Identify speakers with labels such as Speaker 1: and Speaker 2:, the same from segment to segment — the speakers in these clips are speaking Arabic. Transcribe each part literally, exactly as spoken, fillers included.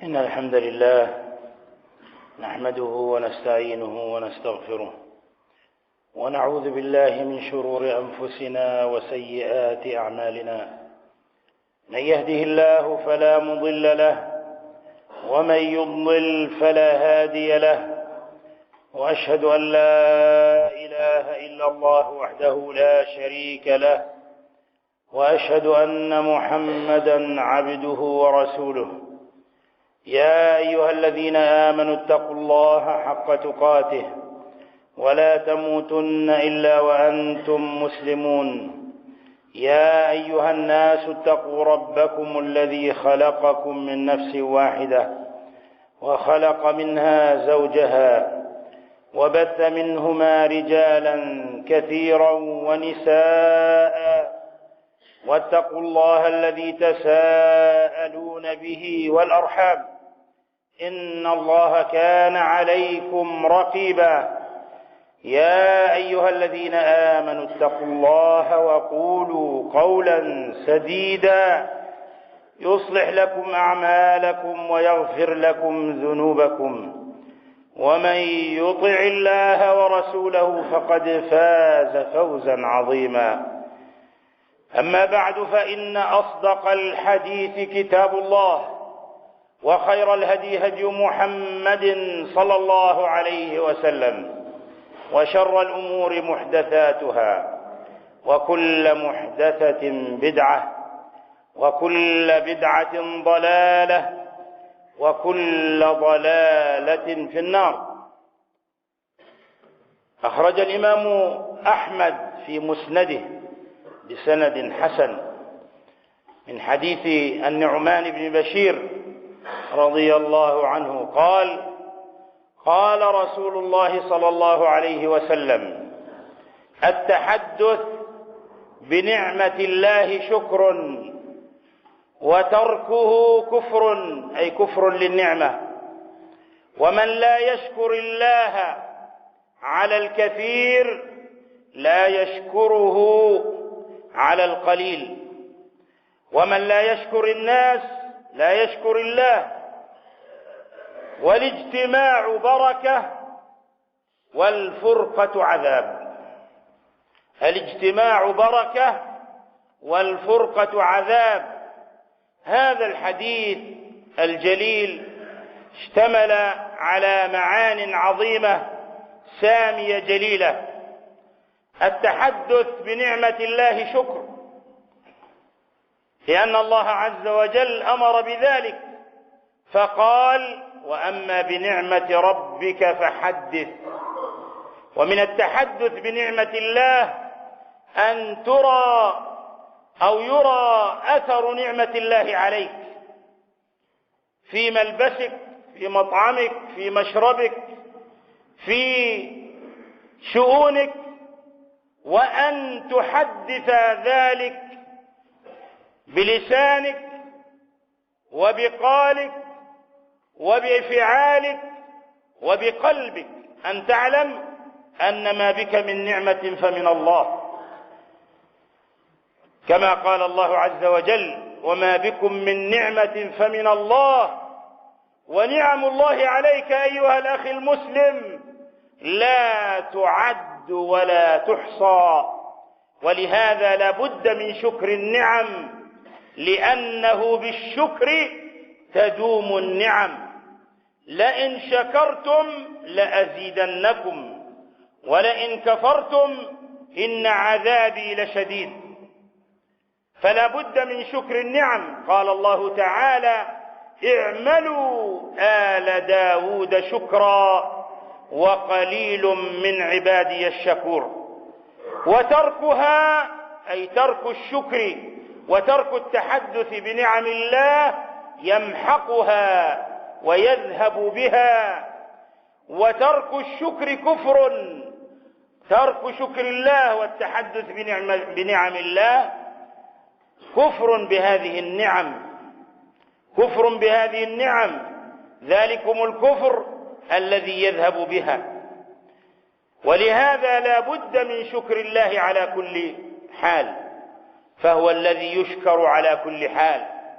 Speaker 1: إن الحمد لله نحمده ونستعينه ونستغفره ونعوذ بالله من شرور أنفسنا وسيئات أعمالنا. من يهده الله فلا مضل له ومن يضلل فلا هادي له، وأشهد أن لا إله إلا الله وحده لا شريك له، وأشهد أن محمدًا عبده ورسوله. يا أيها الذين آمنوا اتقوا الله حق تقاته ولا تموتن إلا وأنتم مسلمون. يا أيها الناس اتقوا ربكم الذي خلقكم من نفس واحدة وخلق منها زوجها وبث منهما رجالا كثيرا ونساء، واتقوا الله الذي تساءلون به والأرحام إن الله كان عليكم رقيبا. يا أيها الذين آمنوا اتقوا الله وقولوا قولا سديدا يصلح لكم أعمالكم ويغفر لكم ذنوبكم، ومن يطع الله ورسوله فقد فاز فوزا عظيما. أما بعد، فإن أصدق الحديث كتاب الله، وخير الهدي هدي محمد صلى الله عليه وسلم، وشر الأمور محدثاتها، وكل محدثة بدعة، وكل بدعة ضلالة، وكل ضلالة في النار. أخرج الإمام أحمد في مسنده بسند حسن من حديث النعمان بن بشير رضي الله عنه قال: قال رسول الله صلى الله عليه وسلم: التحدث بنعمة الله شكر، وتركه كفر، أي كفر للنعمة. ومن لا يشكر الله على الكثير لا يشكره على القليل، ومن لا يشكر الناس لا يشكر الله. والاجتماع بركة والفرقة عذاب. الاجتماع بركة والفرقة عذاب. هذا الحديث الجليل اشتمل على معان عظيمة سامية جليلة. التحدث بنعمة الله شكر، لأن الله عز وجل أمر بذلك فقال: وأما بنعمة ربك فحدث. ومن التحدث بنعمة الله أن ترى أو يرى أثر نعمة الله عليك في ملبسك، في مطعمك، في مشربك، في شؤونك، وأن تحدث ذلك بلسانك وبقالك وبفعالك وبقلبك، أن تعلم أن ما بك من نعمة فمن الله، كما قال الله عز وجل: وما بكم من نعمة فمن الله، ونعم الله عليك أيها الأخ المسلم لا تعد ولا تحصى. ولهذا لا بد من شكر النعم، لأنه بالشكر تدوم النعم. لئن شكرتم لأزيدنكم ولئن كفرتم إن عذابي لشديد. فلا بد من شكر النعم. قال الله تعالى: اعملوا آل داود شكرا وقليل من عبادي الشكور. وتركها، أي ترك الشكر وترك التحدث بنعم الله، يمحقها ويذهب بها. وترك الشكر كفر. ترك شكر الله والتحدث بنعم, بنعم الله كفر بهذه النعم، كفر بهذه النعم. ذلكم الكفر الذي يذهب بها. ولهذا لا بد من شكر الله على كل حال، فهو الذي يشكر على كل حال.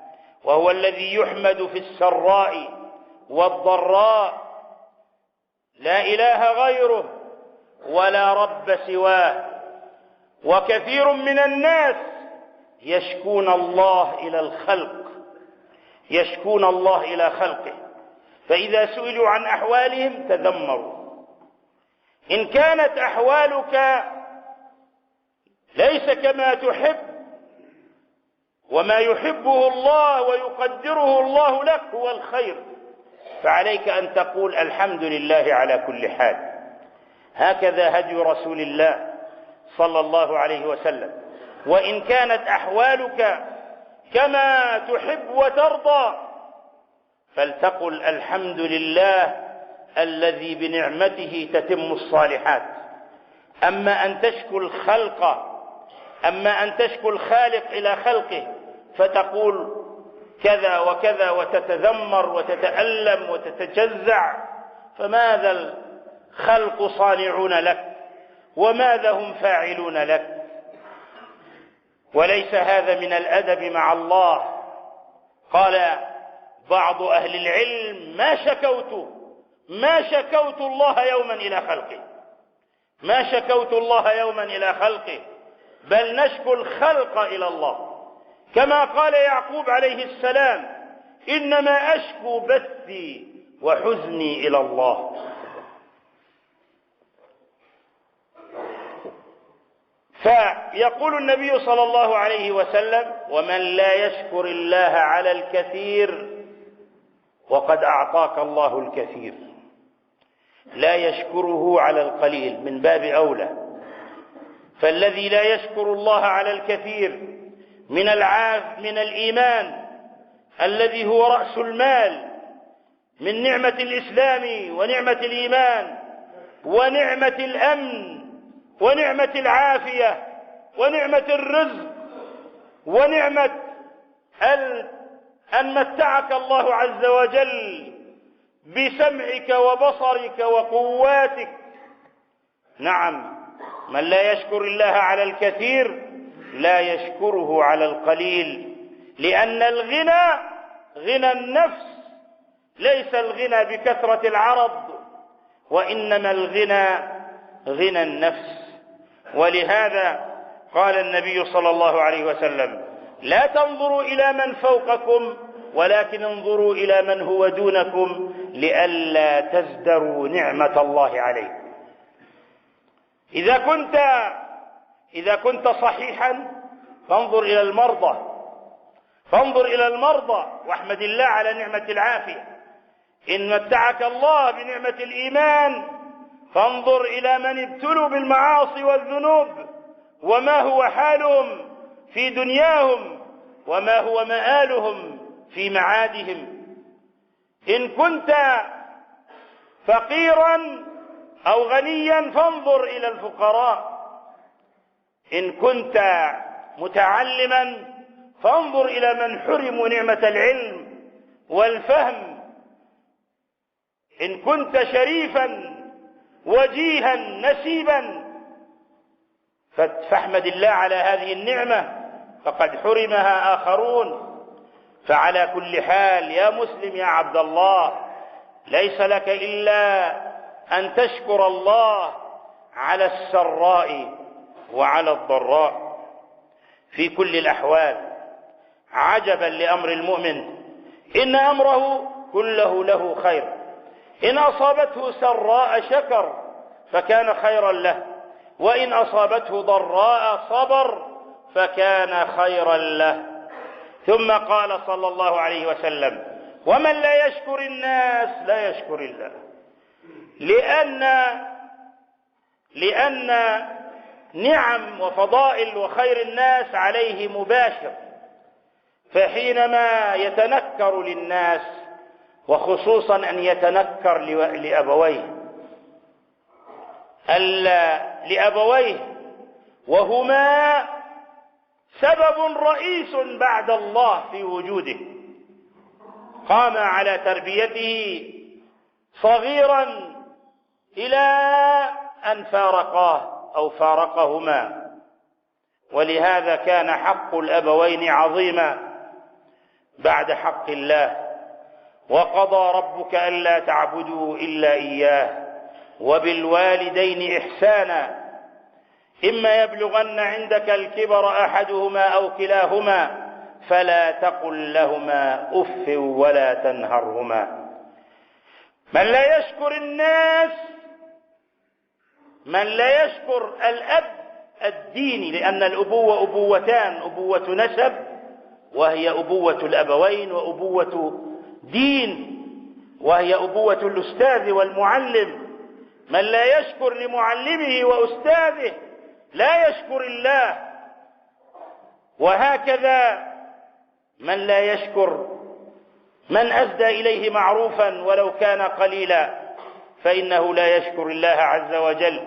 Speaker 1: وهو الذي يحمد في السراء والضراء، لا إله غيره ولا رب سواه. وكثير من الناس يشكون الله إلى الخلق، يشكون الله إلى خلقه، فإذا سئلوا عن أحوالهم تذمروا. إن كانت أحوالك ليس كما تحب وما يحبه الله ويقدره الله لك هو الخير، فعليك أن تقول الحمد لله على كل حال. هكذا هدي رسول الله صلى الله عليه وسلم. وإن كانت أحوالك كما تحب وترضى فلتقل الحمد لله الذي بنعمته تتم الصالحات. أما أن تشكو الخلق أما أن تشكو الخالق إلى خلقه فتقول كذا وكذا وتتذمر وتتألم وتتجزع، فماذا الخلق صانعون لك وماذا هم فاعلون لك؟ وليس هذا من الأدب مع الله. قال بعض أهل العلم ما شكوت ما شكوت الله يوما إلى خلقه ما شكوت الله يوما إلى خلقه بل نشكو الخلق إلى الله، كما قال يعقوب عليه السلام إنما أشكو بثي وحزني إلى الله. فيقول النبي صلى الله عليه وسلم ومن لا يشكر الله على الكثير وقد أعطاك الله الكثير، لا يشكره على القليل من باب أولى. فالذي لا يشكر الله على الكثير من العاف من الإيمان الذي هو رأس المال، من نعمة الإسلام ونعمة الإيمان ونعمة الأمن ونعمة العافية ونعمة الرزق ونعمة أن متعك الله عز وجل بسمعك وبصرك وقواتك. نعم، من لا يشكر الله على الكثير لا يشكره على القليل، لأن الغنى غنى النفس، ليس الغنى بكثرة العرض وإنما الغنى غنى النفس. ولهذا قال النبي صلى الله عليه وسلم لا تنظروا إلى من فوقكم ولكن انظروا إلى من هو دونكم لئلا تزدروا نعمة الله عليكم. إذا كنت إذا كنت صحيحا فانظر إلى المرضى فانظر إلى المرضى واحمد الله على نعمة العافية. إن متعك الله بنعمة الإيمان فانظر إلى من ابتلوا بالمعاصي والذنوب وما هو حالهم في دنياهم وما هو مآلهم في معادهم. إن كنت فقيرا أو غنيا فانظر إلى الفقراء. إن كنت متعلما فانظر إلى من حرموا نعمة العلم والفهم. إن كنت شريفا وجيها نسيبا فاحمد الله على هذه النعمة فقد حرمها آخرون. فعلى كل حال يا مسلم يا عبد الله ليس لك إلا أن تشكر الله على السراء وعلى الضراء في كل الأحوال. عجبا لأمر المؤمن إن أمره كله له خير، إن أصابته سراء شكر فكان خيرا له، وإن أصابته ضراء صبر فكان خيرا له. ثم قال صلى الله عليه وسلم ومن لا يشكر الناس لا يشكر الله، لأن لأن نعم وفضائل وخير الناس عليه مباشر. فحينما يتنكر للناس وخصوصا أن يتنكر لأبويه لأبويه وهما سبب رئيس بعد الله في وجوده، قام على تربيته صغيرا إلى أن فارقاه أو فارقهما. ولهذا كان حق الأبوين عظيما، بعد حق الله. وقضى ربك ألا تعبدوا إلا إياه وبالوالدين إحسانا إما يبلغن عندك الكبر أحدهما أو كلاهما فلا تقل لهما أف ولا تنهرهما. من لا يشكر الناس، من لا يشكر الأب الديني، لأن الأبوة أبوتان، أبوة نسب وهي أبوة الأبوين، وأبوة دين وهي أبوة الأستاذ والمعلم. من لا يشكر لمعلمه وأستاذه لا يشكر الله. وهكذا من لا يشكر من أسدى إليه معروفا ولو كان قليلا فإنه لا يشكر الله عز وجل.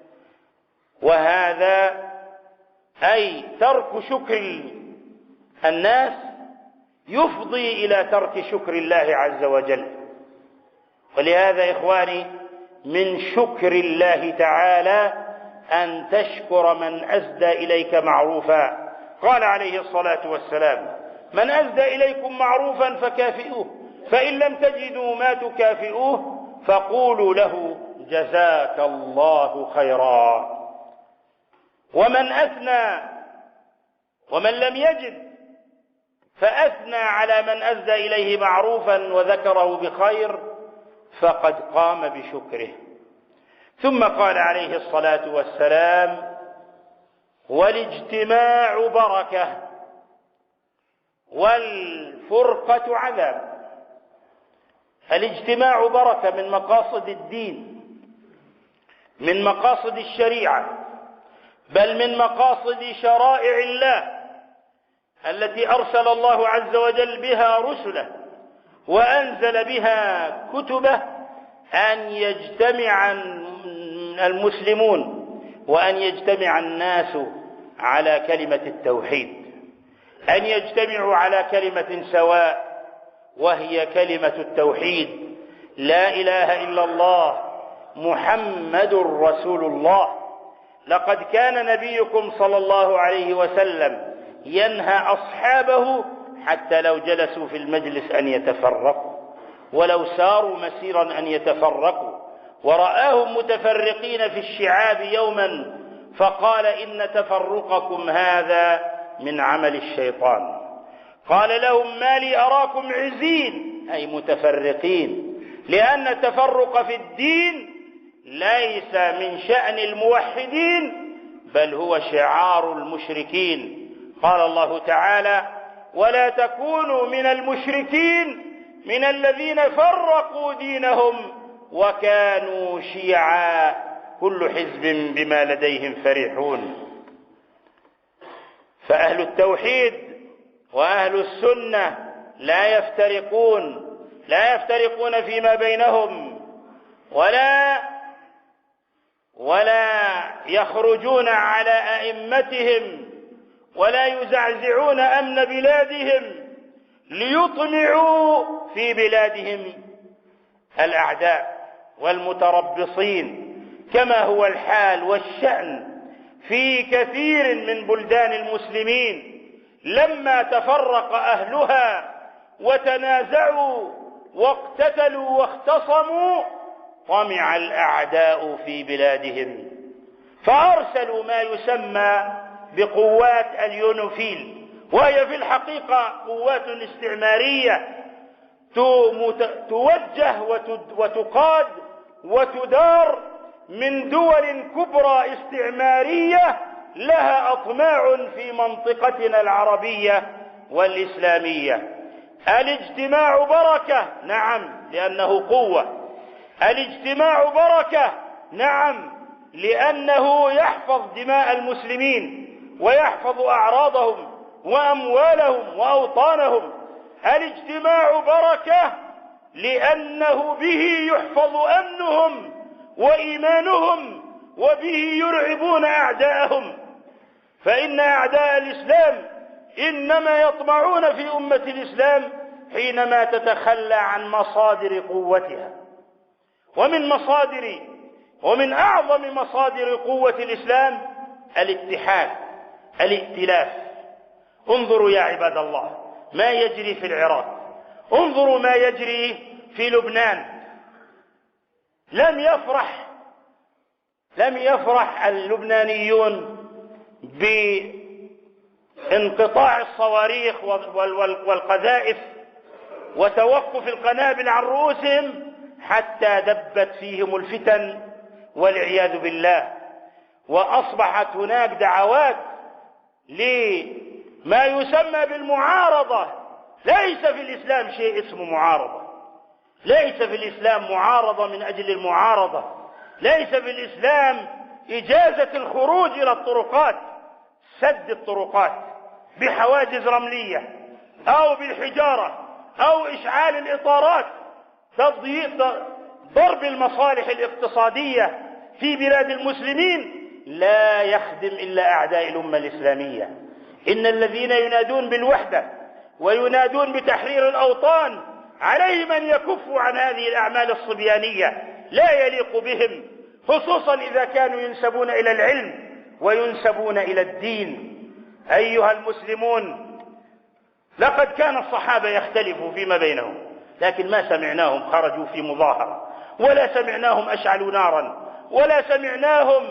Speaker 1: وهذا أي ترك شكر الناس يفضي إلى ترك شكر الله عز وجل. ولهذا إخواني من شكر الله تعالى أن تشكر من أسدى إليك معروفا. قال عليه الصلاة والسلام: من أسدى إليكم معروفا فكافئوه، فإن لم تجدوا ما تكافئوه فقولوا له جزاك الله خيرا. ومن أثنى ومن لم يجد فأثنى على من أسدى إليه معروفا وذكره بخير فقد قام بشكره. ثم قال عليه الصلاة والسلام: والاجتماع بركة والفرقة عذاب. الاجتماع بركة من مقاصد الدين، من مقاصد الشريعة، بل من مقاصد شرائع الله التي أرسل الله عز وجل بها رسله وأنزل بها كتبه، أن يجتمع المسلمون وأن يجتمع الناس على كلمة التوحيد، أن يجتمعوا على كلمة سواء وهي كلمة التوحيد: لا إله إلا الله محمد رسول الله. لقد كان نبيكم صلى الله عليه وسلم ينهى أصحابه حتى لو جلسوا في المجلس أن يتفرقوا، ولو ساروا مسيرا أن يتفرقوا، ورآهم متفرقين في الشعاب يوما فقال: إن تفرقكم هذا من عمل الشيطان. قال لهم: ما لي أراكم عزين، أي متفرقين، لأن التفرق في الدين ليس من شأن الموحدين بل هو شعار المشركين. قال الله تعالى: ولا تكونوا من المشركين من الذين فرقوا دينهم وكانوا شيعا كل حزب بما لديهم فرحون. فأهل التوحيد وأهل السنة لا يفترقون، لا يفترقون فيما بينهم، ولا ولا يخرجون على أئمتهم، ولا يزعزعون أمن بلادهم ليطمعوا في بلادهم الأعداء والمتربصين، كما هو الحال والشأن في كثير من بلدان المسلمين. لما تفرق أهلها وتنازعوا واقتتلوا واختصموا طمع الأعداء في بلادهم، فأرسلوا ما يسمى بقوات اليونوفيل، وهي في الحقيقة قوات استعمارية توجه وتقاد وتدار من دول كبرى استعمارية لها أطماع في منطقتنا العربية والإسلامية. الاجتماع بركة، نعم، لأنه قوة. الاجتماع بركة، نعم، لأنه يحفظ دماء المسلمين ويحفظ أعراضهم وأموالهم وأوطانهم. الاجتماع بركة لأنه به يحفظ أمنهم وإيمانهم وبه يرعبون أعداءهم. فإن أعداء الإسلام إنما يطمعون في أمة الإسلام حينما تتخلى عن مصادر قوتها. ومن مصادر ومن أعظم مصادر قوة الإسلام الاتحاد، الائتلاف. انظروا يا عباد الله، ما يجري في العراق، انظروا ما يجري في لبنان. لم يفرح لم يفرح اللبنانيون بانقطاع الصواريخ والقذائف وتوقف القنابل عن رؤوسهم حتى دبت فيهم الفتن والعياذ بالله، وأصبحت هناك دعوات لما يسمى بالمعارضة. ليس في الإسلام شيء اسمه معارضة، ليس في الإسلام معارضة من أجل المعارضة، ليس في الإسلام إجازة الخروج إلى الطرقات، سد الطرقات بحواجز رملية أو بالحجارة أو إشعال الإطارات، ضرب المصالح الاقتصادية في بلاد المسلمين لا يخدم إلا أعداء الأمة الإسلامية. إن الذين ينادون بالوحدة وينادون بتحرير الأوطان عليهم أن يكفوا عن هذه الأعمال الصبيانية، لا يليق بهم، خصوصا إذا كانوا ينسبون إلى العلم وينسبون إلى الدين. أيها المسلمون، لقد كان الصحابة يختلفوا فيما بينهم، لكن ما سمعناهم خرجوا في مظاهرة، ولا سمعناهم أشعلوا نارا، ولا سمعناهم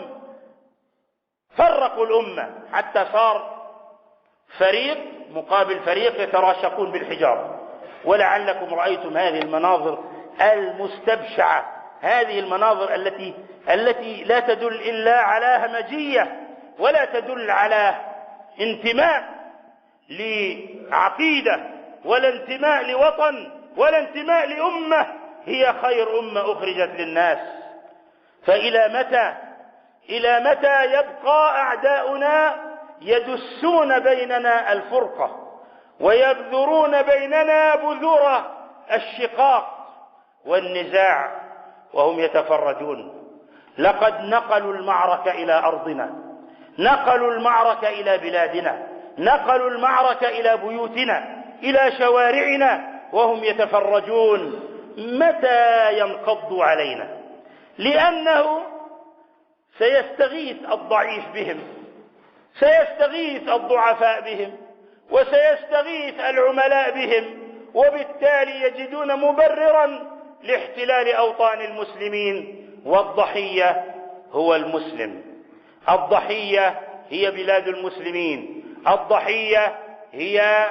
Speaker 1: فرقوا الأمة، حتى صار فريق مقابل فريق يتراشقون بالحجارة. ولعلكم رأيتم هذه المناظر المستبشعة، هذه المناظر التي التي لا تدل إلا على همجية، ولا تدل على انتماء لعقيدة، ولا انتماء لوطن، ولا انتماء لأمة هي خير أمة أخرجت للناس. فإلى متى إلى متى يبقى أعداؤنا يدسون بيننا الفرقة ويبذرون بيننا بذور الشقاق والنزاع وهم يتفرجون؟ لقد نقلوا المعركة إلى أرضنا، نقلوا المعركة إلى بلادنا، نقلوا المعركة إلى بيوتنا، إلى شوارعنا، وهم يتفرجون. متى ينقضوا علينا؟ لأنه سيستغيث الضعيف بهم، سيستغيث الضعفاء بهم، وسيستغيث العملاء بهم، وبالتالي يجدون مبررا لاحتلال أوطان المسلمين. والضحية هو المسلم، الضحية هي بلاد المسلمين، الضحية هي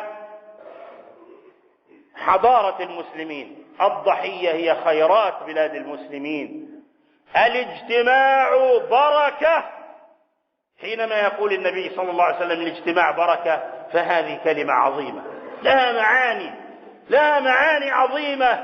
Speaker 1: حضارة المسلمين، الضحية هي خيرات بلاد المسلمين. الاجتماع بركة. حينما يقول النبي صلى الله عليه وسلم الاجتماع بركة، فهذه كلمة عظيمة لها معاني لها معاني عظيمة.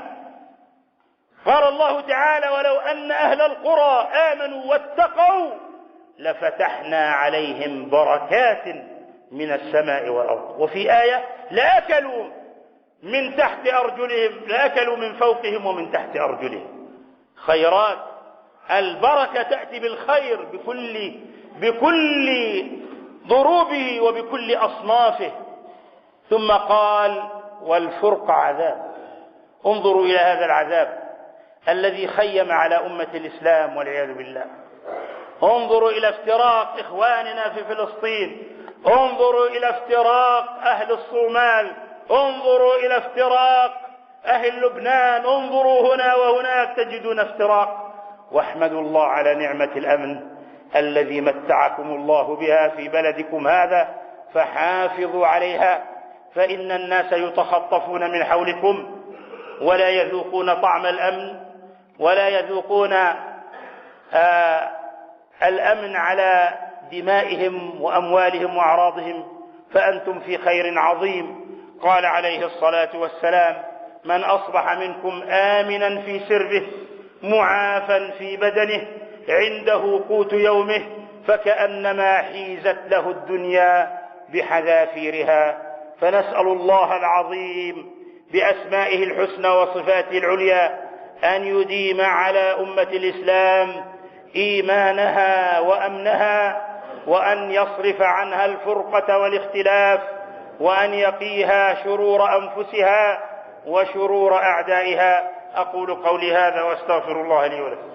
Speaker 1: قال الله تعالى: ولو أن أهل القرى آمنوا واتقوا لفتحنا عليهم بركات من السماء والأرض. وفي آية: لأكلوا من تحت أرجلهم، لأكلوا من فوقهم ومن تحت أرجلهم. خيرات، البركة تأتي بالخير بكل بكل ضروبه وبكل أصنافه. ثم قال: والفرق عذاب. انظروا إلى هذا العذاب الذي خيم على أمة الإسلام والعياذ بالله. انظروا إلى افتراق إخواننا في فلسطين، انظروا إلى افتراق أهل الصومال، انظروا إلى افتراق أهل لبنان، انظروا هنا وهناك تجدون افتراق. واحمدوا الله على نعمة الأمن الذي متعكم الله بها في بلدكم هذا، فحافظوا عليها، فإن الناس يتخطفون من حولكم ولا يذوقون طعم الأمن، ولا يذوقون آه الأمن على دمائهم وأموالهم وأعراضهم، فأنتم في خير عظيم. قال عليه الصلاة والسلام: من أصبح منكم آمنا في سربه معافا في بدنه عنده قوت يومه فكأنما حيزت له الدنيا بحذافيرها. فنسأل الله العظيم بأسمائه الحسنى وصفاته العليا أن يديم على أمة الإسلام إيمانها وأمنها، وأن يصرف عنها الفرقة والاختلاف، وأن يقيها شرور أنفسها وشرور أعدائها. أقول قولي هذا وأستغفر الله لي ولكم.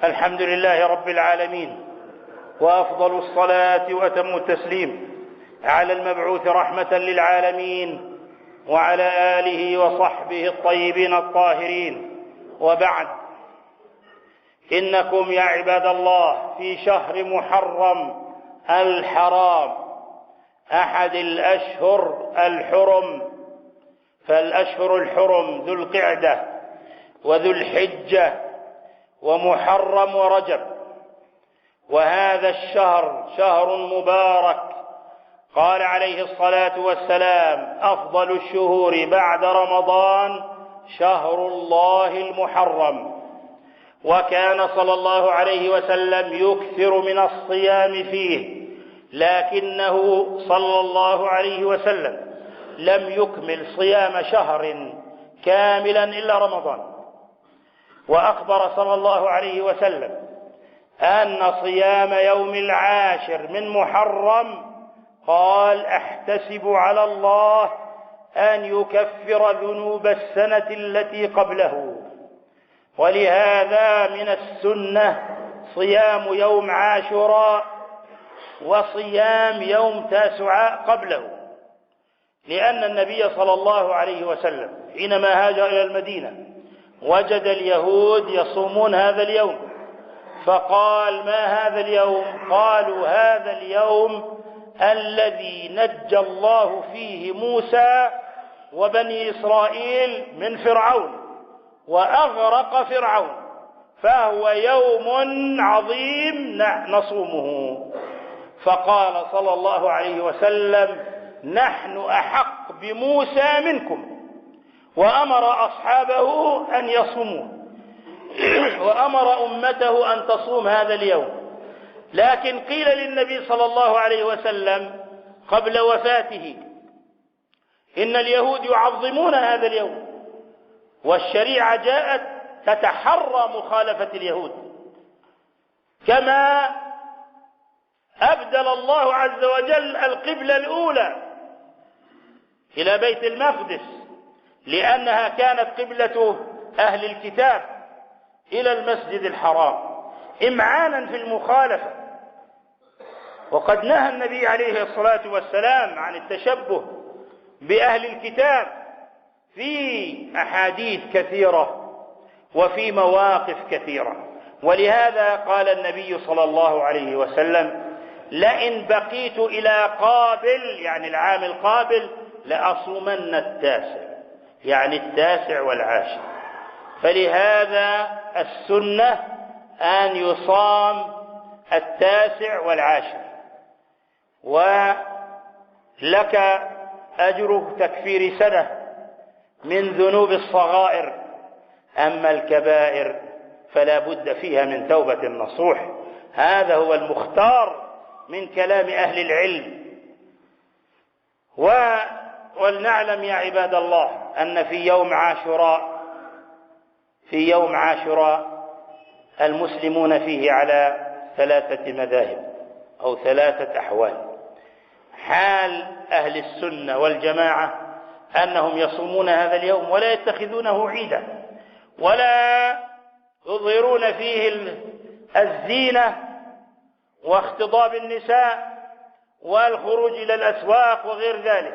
Speaker 1: الحمد لله رب العالمين، وأفضل الصلاة وأتم التسليم على المبعوث رحمة للعالمين وعلى آله وصحبه الطيبين الطاهرين، وبعد. إنكم يا عباد الله في شهر محرم الحرام، أحد الأشهر الحرم، فالأشهر الحرم ذو القعدة وذو الحجة ومحرم ورجب، وهذا الشهر شهر مبارك. قال عليه الصلاة والسلام: أفضل الشهور بعد رمضان شهر الله المحرم. وكان صلى الله عليه وسلم يكثر من الصيام فيه، لكنه صلى الله عليه وسلم لم يكمل صيام شهر كاملا إلا رمضان. وأخبر صلى الله عليه وسلم أن صيام يوم العاشر من محرم، قال: أحتسب على الله أن يكفر ذنوب السنة التي قبله. ولهذا من السنة صيام يوم عاشوراء وصيام يوم تاسعاء قبله، لأن النبي صلى الله عليه وسلم حينما هاجر إلى المدينة وجد اليهود يصومون هذا اليوم، فقال: ما هذا اليوم؟ قالوا: هذا اليوم الذي نجى الله فيه موسى وبني إسرائيل من فرعون وأغرق فرعون، فهو يوم عظيم نصومه. فقال صلى الله عليه وسلم: نحن أحق بموسى منكم، وأمر أصحابه أن يصوموه، وأمر أمته أن تصوم هذا اليوم. لكن قيل للنبي صلى الله عليه وسلم قبل وفاته: إن اليهود يعظمون هذا اليوم، والشريعة جاءت تتحرى مخالفة اليهود، كما أبدل الله عز وجل القبلة الأولى إلى بيت المقدس، لأنها كانت قبلة أهل الكتاب، إلى المسجد الحرام، إمعانا في المخالفة. وقد نهى النبي عليه الصلاة والسلام عن التشبه بأهل الكتاب في أحاديث كثيرة وفي مواقف كثيرة. ولهذا قال النبي صلى الله عليه وسلم: لئن بقيت إلى قابل، يعني العام القابل، لأصومن التاسع، يعني التاسع والعاشر. فلهذا السنة أن يصام التاسع والعاشر، ولك أجر تكفير سنة من ذنوب الصغائر، أما الكبائر فلا بد فيها من توبة نصوح. هذا هو المختار من كلام أهل العلم. ولنعلم يا عباد الله أن في يوم عاشوراء في يوم عاشوراء المسلمون فيه على ثلاثة مذاهب أو ثلاثة أحوال. حال أهل السنة والجماعة أنهم يصومون هذا اليوم ولا يتخذونه عيدا، ولا يظهرون فيه الزينة واختضاب النساء والخروج إلى الأسواق وغير ذلك.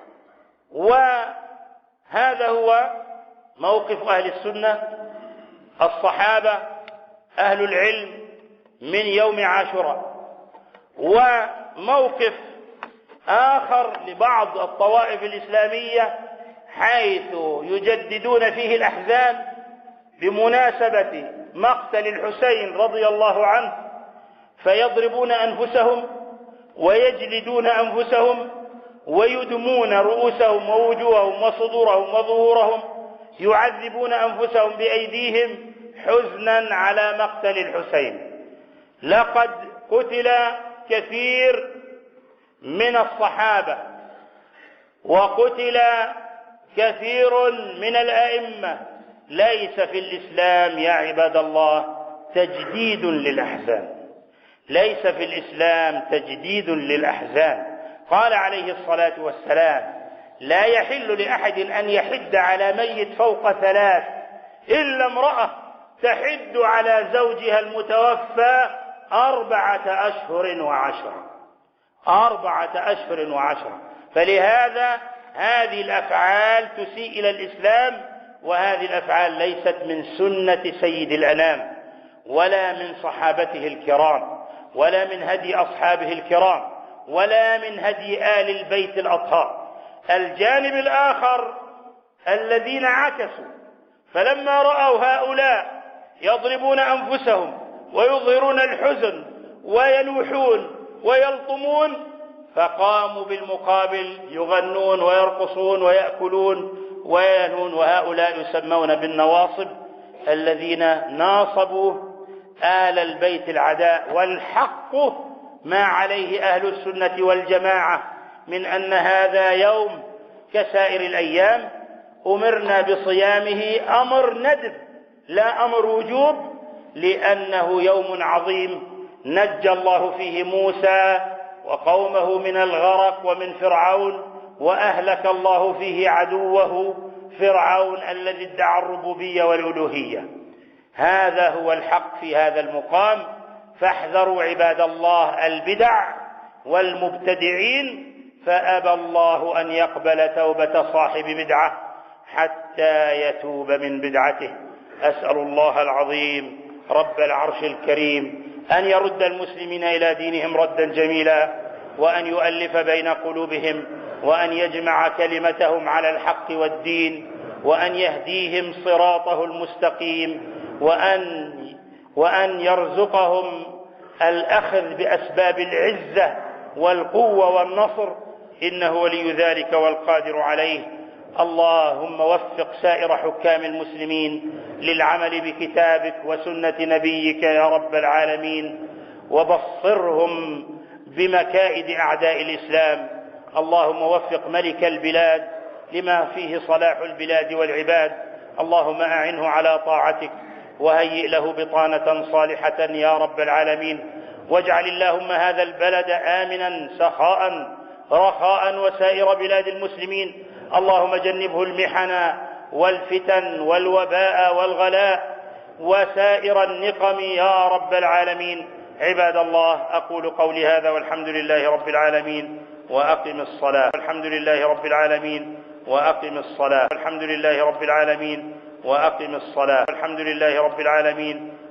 Speaker 1: وهذا هو موقف أهل السنة، الصحابة، أهل العلم، من يوم عاشوراء. وموقف آخر لبعض الطوائف الإسلامية حيث يجددون فيه الأحزان بمناسبة مقتل الحسين رضي الله عنه، فيضربون أنفسهم ويجلدون أنفسهم ويدمون رؤوسهم ووجوههم وصدورهم وظهورهم، يعذبون أنفسهم بأيديهم حزنا على مقتل الحسين. لقد قتل كثير من الصحابة وقتل كثير من الأئمة. ليس في الإسلام يا عباد الله تجديد للأحزان، ليس في الإسلام تجديد للأحزان. قال عليه الصلاة والسلام: لا يحل لأحد أن يحد على ميت فوق ثلاث إلا امرأة تحد على زوجها المتوفى أربعة أشهر وعشرة أربعة أشهر وعشرة. فلهذا هذه الأفعال تسيء إلى الإسلام، وهذه الأفعال ليست من سنة سيد الأنام ولا من صحابته الكرام ولا من هدي أصحابه الكرام ولا من هدي آل البيت الأطهار. الجانب الآخر الذين عكسوا، فلما رأوا هؤلاء يضربون أنفسهم ويظهرون الحزن وينوحون ويلطمون، فقاموا بالمقابل يغنون ويرقصون ويأكلون وينون، وهؤلاء يسمون بالنواصب الذين ناصبوا آل البيت العداء. والحق ما عليه أهل السنة والجماعة من أن هذا يوم كسائر الأيام أمرنا بصيامه أمر ندب لا أمر وجوب، لأنه يوم عظيم نجى الله فيه موسى وقومه من الغرق ومن فرعون، وأهلك الله فيه عدوه فرعون الذي ادعى الربوبية والألوهية. هذا هو الحق في هذا المقام، فاحذروا عباد الله البدع والمبتدعين، فأبى الله أن يقبل توبة صاحب بدعة حتى يتوب من بدعته. أسأل الله العظيم رب العرش الكريم أن يرد المسلمين إلى دينهم ردا جميلا، وأن يؤلف بين قلوبهم، وأن يجمع كلمتهم على الحق والدين، وأن يهديهم صراطه المستقيم، وأن, وأن يرزقهم الأخذ بأسباب العزة والقوة والنصر، إنه ولي ذلك والقادر عليه. اللهم وفق سائر حكام المسلمين للعمل بكتابك وسنة نبيك يا رب العالمين، وبصرهم بمكائد أعداء الإسلام. اللهم وفق ملك البلاد لما فيه صلاح البلاد والعباد. اللهم أعنه على طاعتك وهيئ له بطانة صالحة يا رب العالمين. واجعل اللهم هذا البلد آمنا سخاء رخاء وسائر بلاد المسلمين. اللهم جنبه المحن والفتن والوباء والغلاء وسائر النقم يا رب العالمين. عباد الله، أقول قولي هذا والحمد لله رب العالمين وأقم الصلاة. الحمد لله رب العالمين وأقم الصلاة. الحمد لله رب العالمين وأقم الصلاة. الحمد لله رب العالمين